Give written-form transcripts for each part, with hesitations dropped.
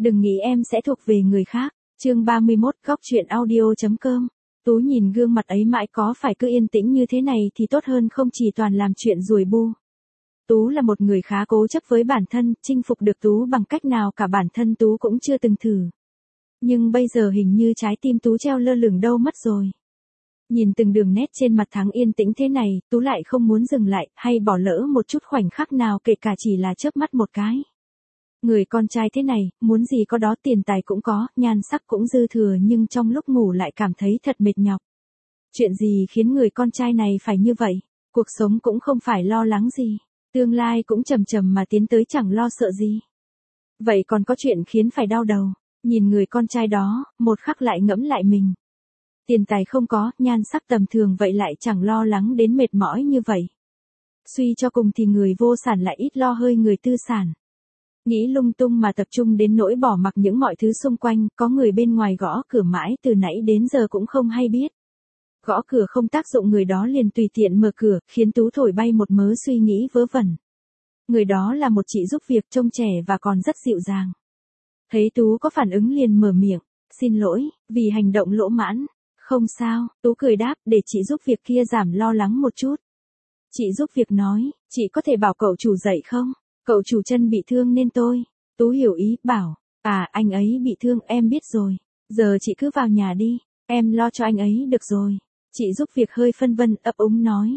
Đừng nghĩ em sẽ thuộc về người khác. Chương 31, góc chuyện audio.com. Tú nhìn gương mặt ấy mãi, có phải cứ yên tĩnh như thế này thì tốt hơn không, chỉ toàn làm chuyện ruồi bu. Tú là một người khá cố chấp với bản thân, chinh phục được Tú bằng cách nào cả bản thân Tú cũng chưa từng thử. Nhưng bây giờ hình như trái tim Tú treo lơ lửng đâu mất rồi. Nhìn từng đường nét trên mặt Thắng yên tĩnh thế này, Tú lại không muốn dừng lại, hay bỏ lỡ một chút khoảnh khắc nào, kể cả chỉ là chớp mắt một cái. Người con trai thế này, muốn gì có đó, tiền tài cũng có, nhan sắc cũng dư thừa, nhưng trong lúc ngủ lại cảm thấy thật mệt nhọc. Chuyện gì khiến người con trai này phải như vậy? Cuộc sống cũng không phải lo lắng gì, tương lai cũng chầm chầm mà tiến tới, chẳng lo sợ gì. Vậy còn có chuyện khiến phải đau đầu? Nhìn người con trai đó, một khắc lại ngẫm lại mình. Tiền tài không có, nhan sắc tầm thường, vậy lại chẳng lo lắng đến mệt mỏi như vậy. Suy cho cùng thì người vô sản lại ít lo hơi người tư sản. Nghĩ lung tung mà tập trung đến nỗi bỏ mặc những mọi thứ xung quanh, có người bên ngoài gõ cửa mãi từ nãy đến giờ cũng không hay biết. Gõ cửa không tác dụng, người đó liền tùy tiện mở cửa, khiến Tú thổi bay một mớ suy nghĩ vớ vẩn. Người đó là một chị giúp việc, trông trẻ và còn rất dịu dàng. Thấy Tú có phản ứng liền mở miệng, xin lỗi, vì hành động lỗ mãn. Không sao, Tú cười đáp, để chị giúp việc kia giảm lo lắng một chút. Chị giúp việc nói, chị có thể bảo cậu chủ dậy không? Cậu chủ chân bị thương nên tôi. Tú hiểu ý, bảo, à anh ấy bị thương, em biết rồi. Giờ chị cứ vào nhà đi, em lo cho anh ấy được rồi. Chị giúp việc hơi phân vân, ấp úng nói.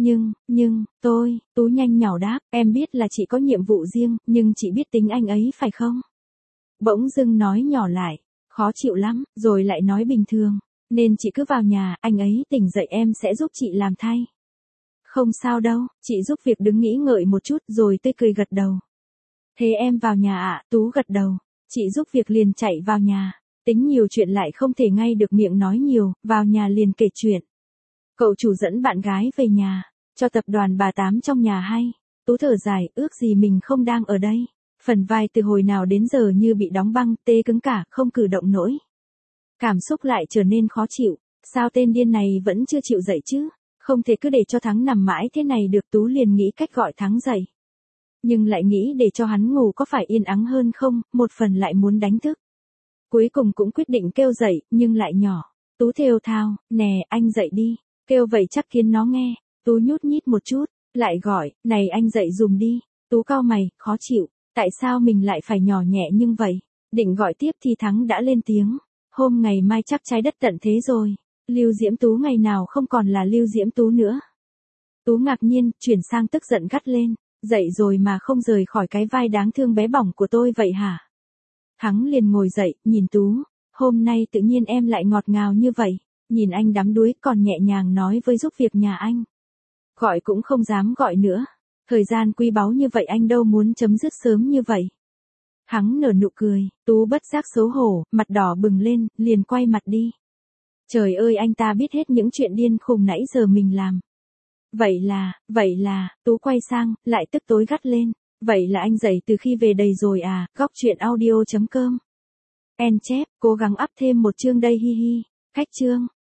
Tú nhanh nhảu đáp, em biết là chị có nhiệm vụ riêng, nhưng chị biết tính anh ấy phải không? Bỗng dưng nói nhỏ lại, khó chịu lắm, rồi lại nói bình thường. Nên chị cứ vào nhà, anh ấy tỉnh dậy em sẽ giúp chị làm thay. Không sao đâu, chị giúp việc đứng nghĩ ngợi một chút rồi tươi cười gật đầu. Thế em vào nhà ạ, Tú gật đầu. Chị giúp việc liền chạy vào nhà. Tính nhiều chuyện lại không thể ngay được miệng nói nhiều, vào nhà liền kể chuyện. Cậu chủ dẫn bạn gái về nhà, cho tập đoàn bà Tám trong nhà hay. Tú thở dài, ước gì mình không đang ở đây. Phần vai từ hồi nào đến giờ như bị đóng băng, tê cứng cả, không cử động nổi. Cảm xúc lại trở nên khó chịu, sao tên điên này vẫn chưa chịu dậy chứ? Không thể cứ để cho Thắng nằm mãi thế này được. Tú liền nghĩ cách gọi Thắng dậy. Nhưng lại nghĩ để cho hắn ngủ có phải yên ắng hơn không, một phần lại muốn đánh thức. Cuối cùng cũng quyết định kêu dậy, nhưng lại nhỏ. Tú thều thào, nè anh dậy đi, kêu vậy chắc khiến nó nghe. Tú nhút nhít một chút, lại gọi, này anh dậy dùm đi. Tú cau mày, khó chịu, tại sao mình lại phải nhỏ nhẹ nhưng vậy? Định gọi tiếp thì Thắng đã lên tiếng. Hôm ngày mai chắc trái đất tận thế rồi. Lưu Diễm Tú ngày nào không còn là Lưu Diễm Tú nữa. Tú ngạc nhiên, chuyển sang tức giận gắt lên. Dậy rồi mà không rời khỏi cái vai đáng thương bé bỏng của tôi vậy hả? Thắng liền ngồi dậy, nhìn Tú. Hôm nay tự nhiên em lại ngọt ngào như vậy. Nhìn anh đắm đuối, còn nhẹ nhàng nói với giúp việc nhà anh. Gọi cũng không dám gọi nữa. Thời gian quý báu như vậy anh đâu muốn chấm dứt sớm như vậy. Thắng nở nụ cười, Tú bất giác xấu hổ, mặt đỏ bừng lên, liền quay mặt đi. Trời ơi, anh ta biết hết những chuyện điên khùng nãy giờ mình làm. Vậy là, Tú quay sang, lại tức tối gắt lên. Vậy là anh dậy từ khi về đây rồi à? Góc chuyện audio.com. En chép, cố gắng up thêm một chương đây hi hi. Khách chương.